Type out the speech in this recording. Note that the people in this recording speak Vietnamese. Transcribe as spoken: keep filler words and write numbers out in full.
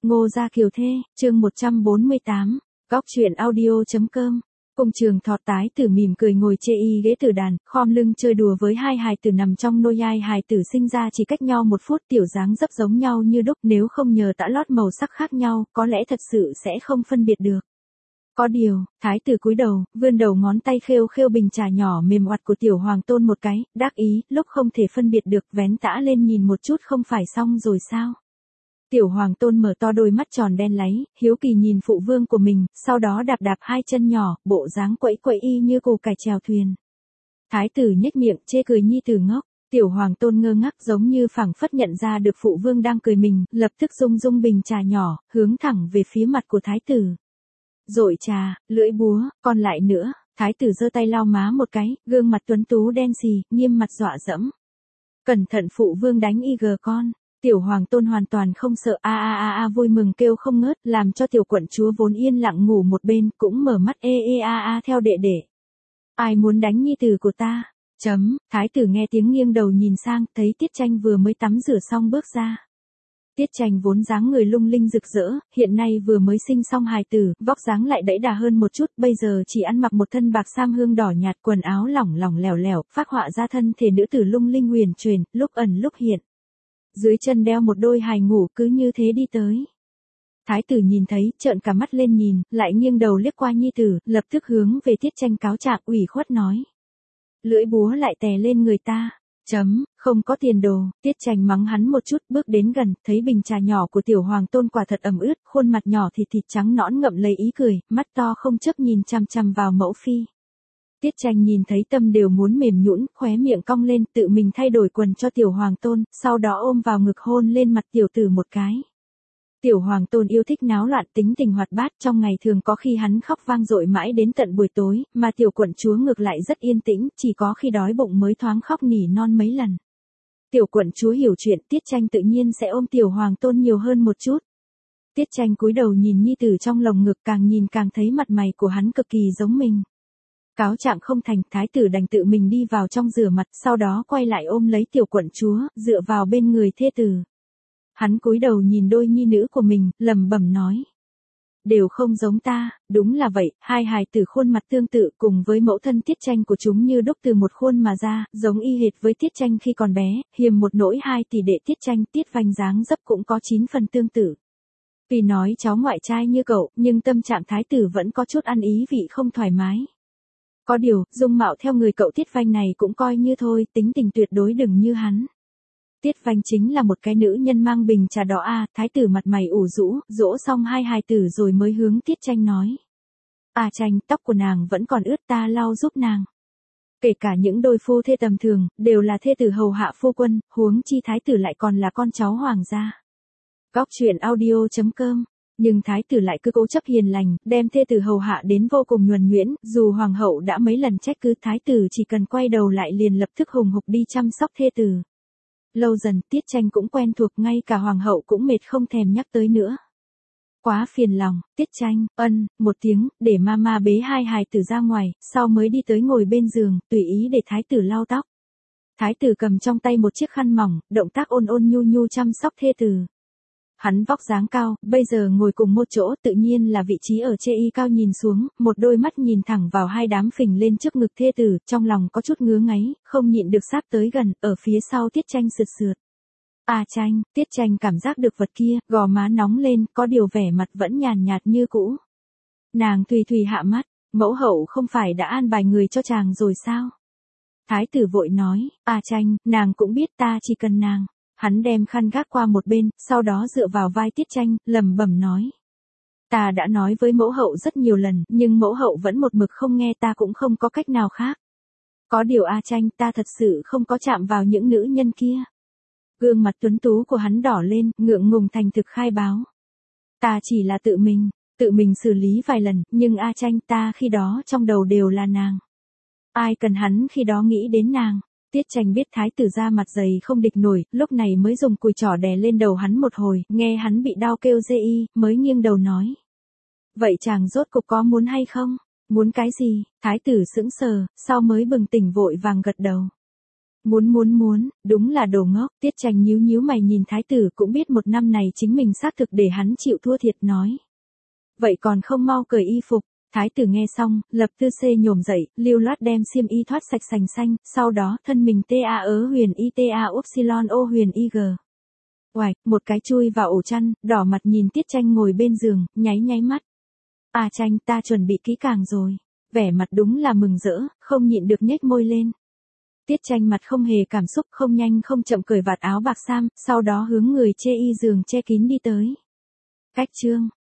Ngô Gia Kiều Thê, chương một trăm bốn mươi tám, góc truyện audio.com. Cung Trường Thọ tái tử mỉm cười ngồi chê y ghế tử đàn, khom lưng chơi đùa với hai hài tử nằm trong nôi. Hai hài tử sinh ra chỉ cách nhau một phút, tiểu dáng dấp giống nhau như đúc, nếu không nhờ tã lót màu sắc khác nhau, có lẽ thật sự sẽ không phân biệt được. Có điều, thái tử cúi đầu, vươn đầu ngón tay khêu khêu bình trà nhỏ mềm oặt của tiểu hoàng tôn một cái, đắc ý, lúc không thể phân biệt được, vén tã lên nhìn một chút không phải xong rồi sao? Tiểu hoàng tôn mở to đôi mắt tròn đen láy, hiếu kỳ nhìn phụ vương của mình, sau đó đạp đạp hai chân nhỏ, bộ dáng quẫy quẫy y như cù cải chèo thuyền. Thái tử nhếch miệng, chê cười nhi tử ngốc. Tiểu hoàng tôn ngơ ngác giống như phảng phất nhận ra được phụ vương đang cười mình, lập tức rung rung bình trà nhỏ, hướng thẳng về phía mặt của thái tử. Dội trà, lưỡi búa, còn lại nữa, thái tử giơ tay lau má một cái, gương mặt tuấn tú đen xì, nghiêm mặt dọa dẫm. Cẩn thận phụ vương đánh y gờ con. Tiểu hoàng tôn hoàn toàn không sợ, a a a a vui mừng kêu không ngớt, làm cho tiểu quận chúa vốn yên lặng ngủ một bên, cũng mở mắt ê ê a a theo đệ đệ. Ai muốn đánh nhi tử của ta? Chấm, thái tử nghe tiếng nghiêng đầu nhìn sang, thấy Tiết Tranh vừa mới tắm rửa xong bước ra. Tiết Tranh vốn dáng người lung linh rực rỡ, hiện nay vừa mới sinh xong hài tử, vóc dáng lại đẫy đà hơn một chút, bây giờ chỉ ăn mặc một thân bạc sam hương đỏ nhạt, quần áo lỏng lỏng lẻo lẻo, phác họa ra thân thể nữ tử lung linh huyền chuyển, lúc ẩn lúc hiện. Dưới chân đeo một đôi hài ngủ, cứ như thế đi tới. Thái tử nhìn thấy, trợn cả mắt lên nhìn, lại nghiêng đầu liếc qua nhi tử, lập tức hướng về Tiết Tranh cáo trạng ủy khuất nói. Lưỡi búa lại tè lên người ta. Chấm, không có tiền đồ. Tiết Tranh mắng hắn một chút, bước đến gần, thấy bình trà nhỏ của tiểu hoàng tôn quả thật ẩm ướt, khuôn mặt nhỏ thịt thịt trắng nõn ngậm lấy ý cười, mắt to không chớp nhìn chằm chằm vào mẫu phi. Tiết Tranh nhìn thấy tâm đều muốn mềm nhũn, khóe miệng cong lên, tự mình thay đổi quần cho tiểu hoàng tôn, sau đó ôm vào ngực hôn lên mặt tiểu tử một cái. Tiểu hoàng tôn yêu thích náo loạn, tính tình hoạt bát, trong ngày thường có khi hắn khóc vang dội mãi đến tận buổi tối, mà tiểu quận chúa ngược lại rất yên tĩnh, chỉ có khi đói bụng mới thoáng khóc nỉ non mấy lần. Tiểu quận chúa hiểu chuyện, Tiết Tranh tự nhiên sẽ ôm tiểu hoàng tôn nhiều hơn một chút. Tiết Tranh cúi đầu nhìn nhi tử trong lồng ngực, càng nhìn càng thấy mặt mày của hắn cực kỳ giống mình. Cáo trạng không thành, thái tử đành tự mình đi vào trong rửa mặt, sau đó quay lại ôm lấy tiểu quận chúa, dựa vào bên người thê tử. Hắn cúi đầu nhìn đôi nhi nữ của mình, lẩm bẩm nói. Đều không giống ta, đúng là vậy, hai hài tử khuôn mặt tương tự cùng với mẫu thân Tiết Tranh của chúng như đúc từ một khuôn mà ra, giống y hệt với Tiết Tranh khi còn bé, hiềm một nỗi hai tỷ đệ Tiết Tranh Tiết Vanh dáng dấp cũng có chín phần tương tự. Vì nói cháu ngoại trai như cậu, nhưng tâm trạng thái tử vẫn có chút ăn ý vị không thoải mái. Có điều, dung mạo theo người cậu Tiết Vanh này cũng coi như thôi, tính tình tuyệt đối đừng như hắn. Tiết Vanh chính là một cái nữ nhân mang bình trà đỏ a, à, thái tử mặt mày ủ rũ, dỗ xong hai hài tử rồi mới hướng Tiết Tranh nói. À Tranh, tóc của nàng vẫn còn ướt, ta lau giúp nàng. Kể cả những đôi phu thê tầm thường, đều là thê tử hầu hạ phu quân, huống chi thái tử lại còn là con cháu hoàng gia. Góc truyện audio.com. Nhưng thái tử lại cứ cố chấp hiền lành, đem thê tử hầu hạ đến vô cùng nhuần nhuyễn, dù hoàng hậu đã mấy lần trách cứ, thái tử chỉ cần quay đầu lại liền lập tức hùng hục đi chăm sóc thê tử. Lâu dần, Tiết Tranh cũng quen thuộc, ngay cả hoàng hậu cũng mệt không thèm nhắc tới nữa. Quá phiền lòng, Tiết Tranh, ân, một tiếng, để mama bế hai hài tử ra ngoài, sau mới đi tới ngồi bên giường, tùy ý để thái tử lau tóc. Thái tử cầm trong tay một chiếc khăn mỏng, động tác ôn ôn nhu nhu chăm sóc thê tử. Hắn vóc dáng cao, bây giờ ngồi cùng một chỗ, tự nhiên là vị trí ở chê y cao nhìn xuống, một đôi mắt nhìn thẳng vào hai đám phình lên trước ngực thê tử, trong lòng có chút ngứa ngáy, không nhịn được sáp tới gần, ở phía sau Tiết Tranh sượt sượt. À Tranh, Tiết Tranh cảm giác được vật kia, gò má nóng lên, có điều vẻ mặt vẫn nhàn nhạt như cũ. Nàng tùy tùy hạ mắt, mẫu hậu không phải đã an bài người cho chàng rồi sao? Thái tử vội nói, à Tranh, nàng cũng biết ta chỉ cần nàng. Hắn đem khăn gác qua một bên, sau đó dựa vào vai Tiết Tranh, lẩm bẩm nói. Ta đã nói với mẫu hậu rất nhiều lần, nhưng mẫu hậu vẫn một mực không nghe, ta cũng không có cách nào khác. Có điều A Tranh, ta thật sự không có chạm vào những nữ nhân kia. Gương mặt tuấn tú của hắn đỏ lên, ngượng ngùng thành thực khai báo. Ta chỉ là tự mình, tự mình xử lý vài lần, nhưng A Tranh, ta khi đó trong đầu đều là nàng. Ai cần hắn khi đó nghĩ đến nàng. Tiết Tranh biết thái tử ra mặt dày không địch nổi, lúc này mới dùng cùi trỏ đè lên đầu hắn một hồi, nghe hắn bị đau kêu dê y, mới nghiêng đầu nói. Vậy chàng rốt cục có muốn hay không? Muốn cái gì? Thái tử sững sờ, sau mới bừng tỉnh vội vàng gật đầu. Muốn muốn muốn, đúng là đồ ngốc. Tiết Tranh nhíu nhíu mày nhìn thái tử cũng biết một năm này chính mình xác thực để hắn chịu thua thiệt nói. Vậy còn không mau cởi y phục. Thái tử nghe xong, lập tư xê nhổm dậy, lưu loát đem xiêm y thoát sạch sành xanh, sau đó thân mình ta ớ huyền y ta upsilon ô huyền y g. Oài, một cái chui vào ổ chăn, đỏ mặt nhìn Tiết Tranh ngồi bên giường, nháy nháy mắt. À Tranh, ta chuẩn bị kỹ càng rồi. Vẻ mặt đúng là mừng rỡ, không nhịn được nhếch môi lên. Tiết Tranh mặt không hề cảm xúc, không nhanh không chậm cởi vạt áo bạc sam, sau đó hướng người chê y giường che kín đi tới. Cách chương